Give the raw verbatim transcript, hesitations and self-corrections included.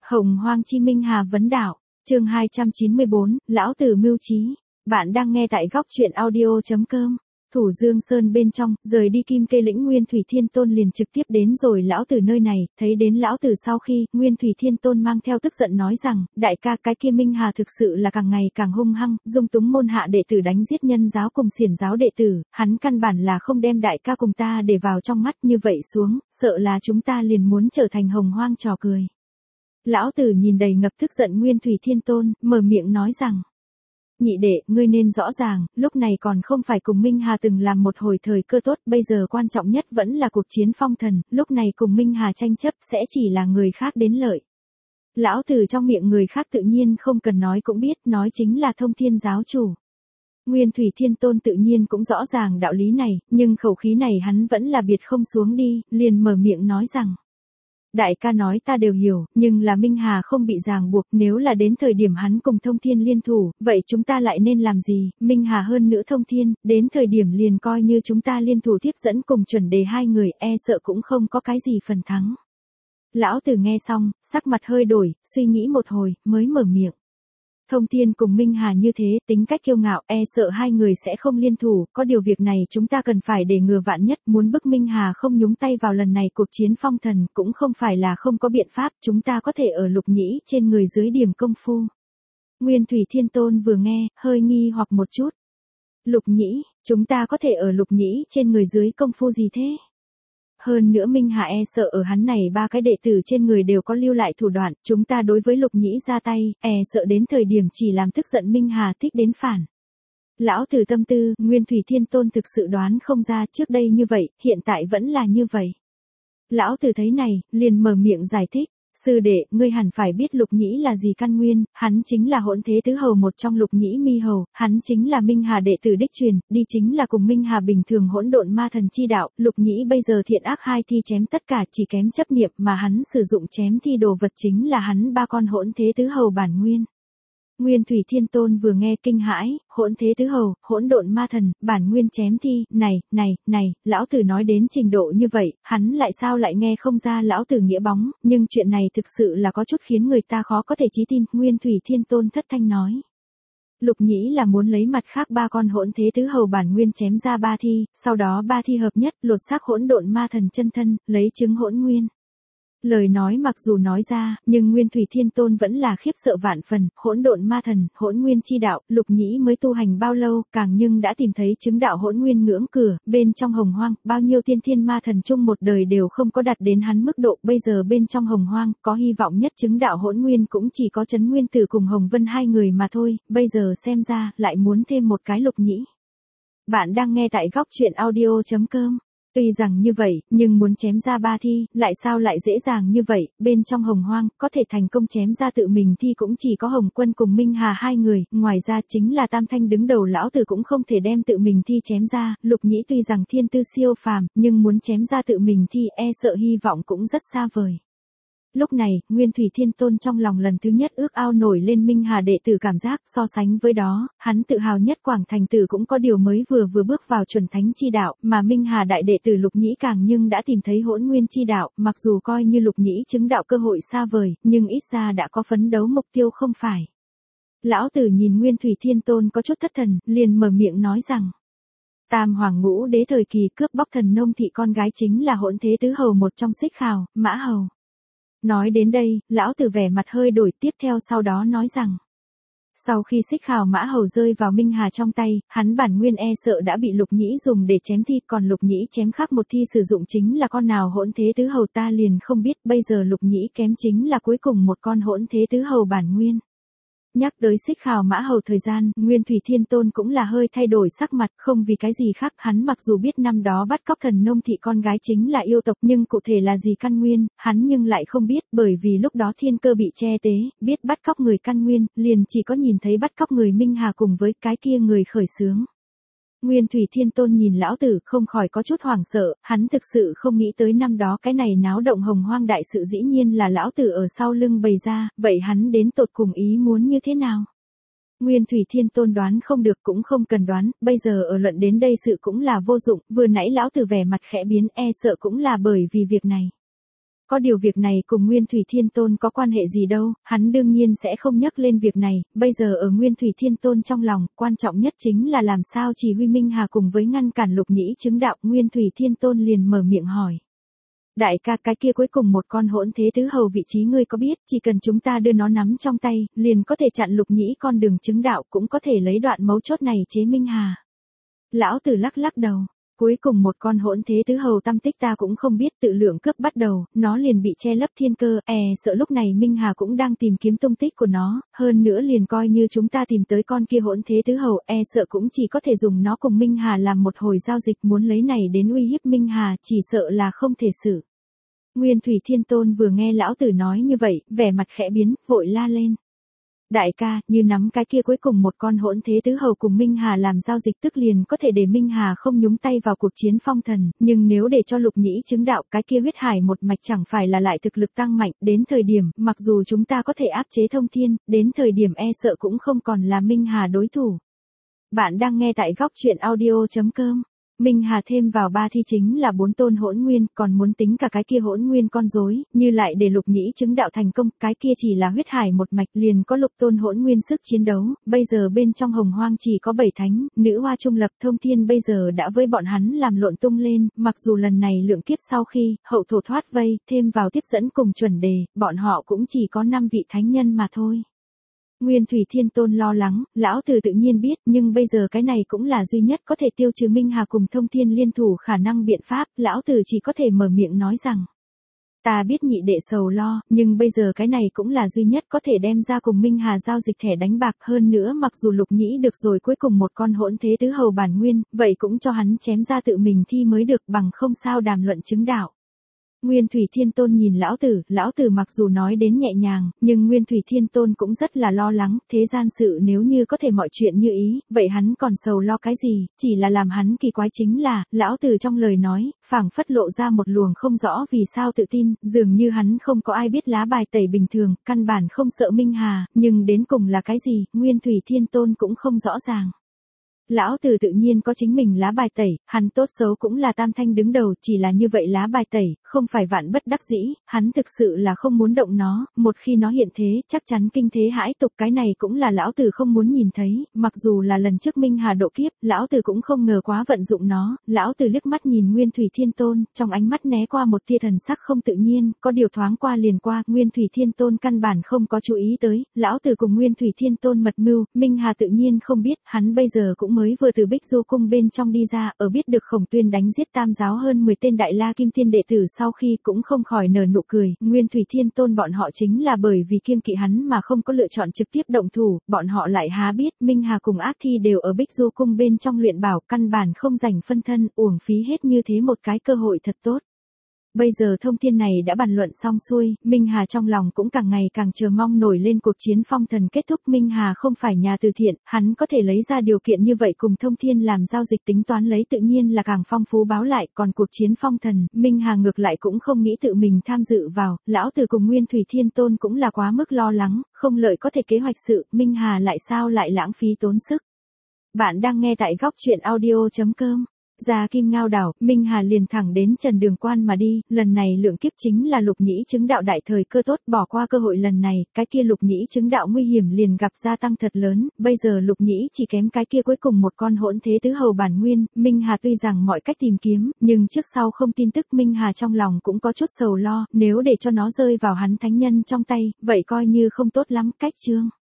Hồng Hoang Chi Minh Hà vấn đạo, chương hai trăm chín mươi bốn, Lão Tử mưu trí. Bạn đang nghe tại góc truyện audio.com. Thủ Dương Sơn bên trong, rời đi Kim Kê Lĩnh, Nguyên Thủy Thiên Tôn liền trực tiếp đến rồi Lão Tử nơi này, thấy đến Lão Tử sau khi, Nguyên Thủy Thiên Tôn mang theo tức giận nói rằng, đại ca, cái kia Minh Hà thực sự là càng ngày càng hung hăng, dung túng môn hạ đệ tử đánh giết nhân giáo cùng xiển giáo đệ tử, hắn căn bản là không đem đại ca cùng ta để vào trong mắt, như vậy xuống, sợ là chúng ta liền muốn trở thành hồng hoang trò cười. Lão Tử nhìn đầy ngập tức giận Nguyên Thủy Thiên Tôn, mở miệng nói rằng, nhị đệ, ngươi nên rõ ràng, lúc này còn không phải cùng Minh Hà từng làm một hồi thời cơ tốt, bây giờ quan trọng nhất vẫn là cuộc chiến phong thần, lúc này cùng Minh Hà tranh chấp sẽ chỉ là người khác đến lợi. Lão Tử trong miệng người khác tự nhiên không cần nói cũng biết, nói chính là Thông Thiên giáo chủ. Nguyên Thủy Thiên Tôn tự nhiên cũng rõ ràng đạo lý này, nhưng khẩu khí này hắn vẫn là biệt không xuống đi, liền mở miệng nói rằng, đại ca nói ta đều hiểu, nhưng là Minh Hà không bị ràng buộc, nếu là đến thời điểm hắn cùng Thông Thiên liên thủ, vậy chúng ta lại nên làm gì? Minh Hà hơn nữa Thông Thiên, đến thời điểm liền coi như chúng ta liên thủ tiếp dẫn cùng chuẩn đề hai người, e sợ cũng không có cái gì phần thắng. Lão Tử nghe xong, sắc mặt hơi đổi, suy nghĩ một hồi, mới mở miệng. Thông Thiên cùng Minh Hà như thế, tính cách kiêu ngạo, e sợ hai người sẽ không liên thủ, có điều việc này chúng ta cần phải để ngừa vạn nhất, muốn bức Minh Hà không nhúng tay vào lần này cuộc chiến phong thần, cũng không phải là không có biện pháp, chúng ta có thể ở Lục Nhĩ trên người dưới điểm công phu. Nguyên Thủy Thiên Tôn vừa nghe, hơi nghi hoặc một chút. Lục Nhĩ, chúng ta có thể ở Lục Nhĩ trên người dưới công phu gì thế? Hơn nữa Minh Hà e sợ ở hắn này ba cái đệ tử trên người đều có lưu lại thủ đoạn, chúng ta đối với Lục Nhĩ ra tay, e sợ đến thời điểm chỉ làm tức giận Minh Hà thích đến phản. Lão Tử tâm tư, Nguyên Thủy Thiên Tôn thực sự đoán không ra, trước đây như vậy, hiện tại vẫn là như vậy. Lão Tử thấy này, liền mở miệng giải thích. Sư đệ, ngươi hẳn phải biết Lục Nhĩ là gì căn nguyên, hắn chính là Hỗn Thế Tứ Hầu một trong Lục Nhĩ Mi Hầu, hắn chính là Minh Hà đệ tử đích truyền, đi chính là cùng Minh Hà bình thường hỗn độn ma thần chi đạo, Lục Nhĩ bây giờ thiện ác hai thi chém tất cả, chỉ kém chấp niệm, mà hắn sử dụng chém thi đồ vật chính là hắn ba con Hỗn Thế Tứ Hầu bản nguyên. Nguyên Thủy Thiên Tôn vừa nghe kinh hãi, Hỗn Thế Tứ Hầu, hỗn độn ma thần, bản nguyên chém thi, này, này, này, Lão Tử nói đến trình độ như vậy, hắn lại sao lại nghe không ra Lão Tử nghĩa bóng, nhưng chuyện này thực sự là có chút khiến người ta khó có thể chí tin, Nguyên Thủy Thiên Tôn thất thanh nói. Lục Nhĩ là muốn lấy mặt khác ba con Hỗn Thế Tứ Hầu bản nguyên chém ra ba thi, sau đó ba thi hợp nhất, lột xác hỗn độn ma thần chân thân, lấy chứng hỗn nguyên. Lời nói mặc dù nói ra, nhưng Nguyên Thủy Thiên Tôn vẫn là khiếp sợ vạn phần, hỗn độn ma thần, hỗn nguyên chi đạo, Lục Nhĩ mới tu hành bao lâu, càng nhưng đã tìm thấy chứng đạo hỗn nguyên ngưỡng cửa, bên trong hồng hoang, bao nhiêu tiên thiên ma thần chung một đời đều không có đạt đến hắn mức độ, bây giờ bên trong hồng hoang, có hy vọng nhất chứng đạo hỗn nguyên cũng chỉ có Chấn Nguyên Tử cùng Hồng Vân hai người mà thôi, bây giờ xem ra, lại muốn thêm một cái Lục Nhĩ. Bạn đang nghe tại góc truyện audio.com. Tuy rằng như vậy, nhưng muốn chém ra ba thi, lại sao lại dễ dàng như vậy, bên trong hồng hoang, có thể thành công chém ra tự mình thi cũng chỉ có Hồng Quân cùng Minh Hà hai người, ngoài ra chính là Tam Thanh đứng đầu Lão Tử cũng không thể đem tự mình thi chém ra, Lục Nhĩ tuy rằng thiên tư siêu phàm, nhưng muốn chém ra tự mình thi e sợ hy vọng cũng rất xa vời. Lúc này, Nguyên Thủy Thiên Tôn trong lòng lần thứ nhất ước ao nổi lên Minh Hà đệ tử cảm giác, so sánh với đó, hắn tự hào nhất Quảng Thành Tử cũng có điều mới vừa vừa bước vào chuẩn thánh chi đạo, mà Minh Hà đại đệ tử Lục Nhĩ càng nhưng đã tìm thấy hỗn nguyên chi đạo, mặc dù coi như Lục Nhĩ chứng đạo cơ hội xa vời, nhưng ít ra đã có phấn đấu mục tiêu không phải. Lão Tử nhìn Nguyên Thủy Thiên Tôn có chút thất thần, liền mở miệng nói rằng, Tam Hoàng Ngũ Đế thời kỳ cướp bóc thần nông thị con gái chính là Hỗn Thế Tứ Hầu một trong Xích Khảo, Mã Hầu. Nói đến đây, Lão Tử vẻ mặt hơi đổi, tiếp theo sau đó nói rằng, sau khi Xích Khảo Mã Hầu rơi vào Minh Hà trong tay, hắn bản nguyên e sợ đã bị Lục Nhĩ dùng để chém thi, còn Lục Nhĩ chém khác một thi sử dụng chính là con nào Hỗn Thế Tứ Hầu ta liền không biết, bây giờ Lục Nhĩ kém chính là cuối cùng một con Hỗn Thế Tứ Hầu bản nguyên. Nhắc tới Xích Khảo Mã Hầu thời gian, Nguyên Thủy Thiên Tôn cũng là hơi thay đổi sắc mặt, không vì cái gì khác, hắn mặc dù biết năm đó bắt cóc thần nông thị con gái chính là yêu tộc, nhưng cụ thể là gì căn nguyên, hắn nhưng lại không biết, bởi vì lúc đó thiên cơ bị che tế, biết bắt cóc người căn nguyên, liền chỉ có nhìn thấy bắt cóc người Minh Hà cùng với cái kia người khởi xướng. Nguyên Thủy Thiên Tôn nhìn Lão Tử không khỏi có chút hoảng sợ, hắn thực sự không nghĩ tới năm đó cái này náo động hồng hoang đại sự dĩ nhiên là Lão Tử ở sau lưng bày ra, vậy hắn đến tột cùng ý muốn như thế nào? Nguyên Thủy Thiên Tôn đoán không được cũng không cần đoán, bây giờ ở luận đến đây sự cũng là vô dụng, vừa nãy Lão Tử vẻ mặt khẽ biến e sợ cũng là bởi vì việc này. Có điều việc này cùng Nguyên Thủy Thiên Tôn có quan hệ gì đâu, hắn đương nhiên sẽ không nhắc lên việc này, bây giờ ở Nguyên Thủy Thiên Tôn trong lòng, quan trọng nhất chính là làm sao chỉ huy Minh Hà cùng với ngăn cản Lục Nhĩ chứng đạo. Nguyên Thủy Thiên Tôn liền mở miệng hỏi. Đại ca, cái kia cuối cùng một con hỗn thế tứ hầu vị trí ngươi có biết, chỉ cần chúng ta đưa nó nắm trong tay, liền có thể chặn Lục Nhĩ con đường chứng đạo, cũng có thể lấy đoạn mấu chốt này chế Minh Hà. Lão Tử lắc lắc đầu. Cuối cùng một con hỗn thế tứ hầu tâm tích ta cũng không biết, tự lượng cướp bắt đầu, nó liền bị che lấp thiên cơ, e sợ lúc này Minh Hà cũng đang tìm kiếm tung tích của nó, hơn nữa liền coi như chúng ta tìm tới con kia hỗn thế tứ hầu, e sợ cũng chỉ có thể dùng nó cùng Minh Hà làm một hồi giao dịch, muốn lấy này đến uy hiếp Minh Hà, chỉ sợ là không thể xử. Nguyên Thủy Thiên Tôn vừa nghe lão tử nói như vậy, vẻ mặt khẽ biến, vội la lên. Đại ca, như nắm cái kia cuối cùng một con hỗn thế tứ hầu cùng Minh Hà làm giao dịch tức liền có thể để Minh Hà không nhúng tay vào cuộc chiến phong thần, nhưng nếu để cho Lục Nhĩ chứng đạo cái kia huyết hải một mạch chẳng phải là lại thực lực tăng mạnh, đến thời điểm, mặc dù chúng ta có thể áp chế thông thiên, đến thời điểm e sợ cũng không còn là Minh Hà đối thủ. Bạn đang nghe tại góc truyện audio chấm com. Minh Hà thêm vào ba thi chính là bốn tôn hỗn nguyên, còn muốn tính cả cái kia hỗn nguyên con rối, như lại để Lục Nhĩ chứng đạo thành công, cái kia chỉ là huyết hải một mạch liền có lục tôn hỗn nguyên sức chiến đấu, bây giờ bên trong hồng hoang chỉ có bảy thánh, nữ hoa trung lập thông thiên bây giờ đã với bọn hắn làm lộn tung lên, mặc dù lần này lượng kiếp sau khi, hậu thổ thoát vây, thêm vào tiếp dẫn cùng chuẩn đề, bọn họ cũng chỉ có năm vị thánh nhân mà thôi. Nguyên Thủy Thiên Tôn lo lắng, lão tử tự nhiên biết, nhưng bây giờ cái này cũng là duy nhất có thể tiêu trừ Minh Hà cùng thông thiên liên thủ khả năng biện pháp, lão tử chỉ có thể mở miệng nói rằng. Ta biết nhị đệ sầu lo, nhưng bây giờ cái này cũng là duy nhất có thể đem ra cùng Minh Hà giao dịch thẻ đánh bạc, hơn nữa mặc dù Lục Nhĩ được rồi cuối cùng một con hỗn thế tứ hầu bản nguyên, vậy cũng cho hắn chém ra tự mình thi mới được, bằng không sao đàm luận chứng đạo. Nguyên Thủy Thiên Tôn nhìn lão tử, lão tử mặc dù nói đến nhẹ nhàng, nhưng Nguyên Thủy Thiên Tôn cũng rất là lo lắng, thế gian sự nếu như có thể mọi chuyện như ý, vậy hắn còn sầu lo cái gì, chỉ là làm hắn kỳ quái chính là, lão tử trong lời nói, phảng phất lộ ra một luồng không rõ vì sao tự tin, dường như hắn không có ai biết lá bài tẩy bình thường, căn bản không sợ Minh Hà, nhưng đến cùng là cái gì, Nguyên Thủy Thiên Tôn cũng không rõ ràng. Lão tử tự nhiên có chính mình lá bài tẩy, hắn tốt xấu cũng là tam thanh đứng đầu, chỉ là như vậy lá bài tẩy, không phải vạn bất đắc dĩ, hắn thực sự là không muốn động nó, một khi nó hiện thế, chắc chắn kinh thế hãi tục, cái này cũng là lão tử không muốn nhìn thấy, mặc dù là lần trước Minh Hà độ kiếp, lão tử cũng không ngờ quá vận dụng nó, lão tử liếc mắt nhìn Nguyên Thủy Thiên Tôn, trong ánh mắt né qua một tia thần sắc không tự nhiên, có điều thoáng qua liền qua, Nguyên Thủy Thiên Tôn căn bản không có chú ý tới, lão tử cùng Nguyên Thủy Thiên Tôn mật mưu, Minh Hà tự nhiên không biết, hắn bây giờ cũng mới vừa từ Bích Du cung bên trong đi ra, ở biết được Khổng Tuyên đánh giết tam giáo hơn mười tên Đại La Kim Tiên đệ tử sau khi cũng không khỏi nở nụ cười, Nguyên Thủy Thiên Tôn bọn họ chính là bởi vì kiêng kỵ hắn mà không có lựa chọn trực tiếp động thủ, bọn họ lại há biết, Minh Hà cùng Ác Thi đều ở Bích Du cung bên trong luyện bảo, căn bản không dành phân thân, uổng phí hết như thế một cái cơ hội thật tốt. Bây giờ thông thiên này đã bàn luận xong xuôi, Minh Hà trong lòng cũng càng ngày càng chờ mong nổi lên cuộc chiến phong thần kết thúc. Minh Hà không phải nhà từ thiện, hắn có thể lấy ra điều kiện như vậy cùng thông thiên làm giao dịch tính toán lấy tự nhiên là càng phong phú báo lại, còn cuộc chiến phong thần, Minh Hà ngược lại cũng không nghĩ tự mình tham dự vào, lão tử cùng Nguyên Thủy Thiên Tôn cũng là quá mức lo lắng, không lợi có thể kế hoạch sự, Minh Hà lại sao lại lãng phí tốn sức. Bạn đang nghe tại góc truyện audio chấm com. Ra Kim Ngao đảo, Minh Hà liền thẳng đến Trần Đường Quan mà đi, lần này lượng kiếp chính là Lục Nhĩ chứng đạo đại thời cơ tốt, bỏ qua cơ hội lần này, cái kia Lục Nhĩ chứng đạo nguy hiểm liền gặp gia tăng thật lớn, bây giờ Lục Nhĩ chỉ kém cái kia cuối cùng một con hỗn thế tứ hầu bản nguyên, Minh Hà tuy rằng mọi cách tìm kiếm, nhưng trước sau không tin tức, Minh Hà trong lòng cũng có chút sầu lo, nếu để cho nó rơi vào hắn thánh nhân trong tay, vậy coi như không tốt lắm, cách chương.